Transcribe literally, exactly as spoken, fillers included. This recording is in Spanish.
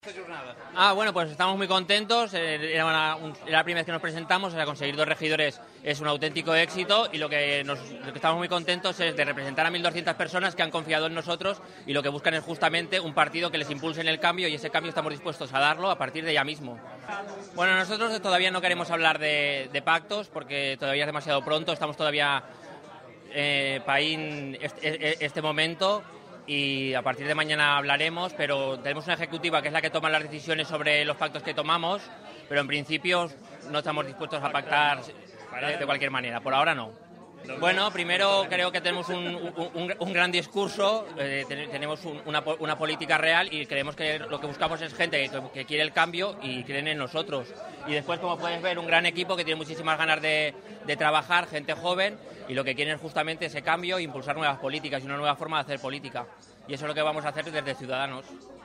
Ah, bueno, pues estamos muy contentos. Era, una, un, era la primera vez que nos presentamos. O sea, conseguir dos regidores es un auténtico éxito y lo que, nos, lo que estamos muy contentos es de representar a mil doscientas personas que han confiado en nosotros y lo que buscan es justamente un partido que les impulse en el cambio, y ese cambio estamos dispuestos a darlo a partir de ya mismo. Bueno, nosotros todavía no queremos hablar de, de pactos porque todavía es demasiado pronto. Estamos todavía eh, paín este, este momento. Y a partir de mañana hablaremos, pero tenemos una ejecutiva que es la que toma las decisiones sobre los pactos que tomamos, pero en principio no estamos dispuestos a pactar de, de cualquier manera. Por ahora no. Bueno, primero creo que tenemos un, un, un gran discurso, eh, tenemos un, una, una política real y creemos que lo que buscamos es gente que, que quiere el cambio y creen en nosotros. Y después, como puedes ver, un gran equipo que tiene muchísimas ganas de, de trabajar, gente joven, y lo que quieren es justamente ese cambio e impulsar nuevas políticas y una nueva forma de hacer política. Y eso es lo que vamos a hacer desde Ciudadanos.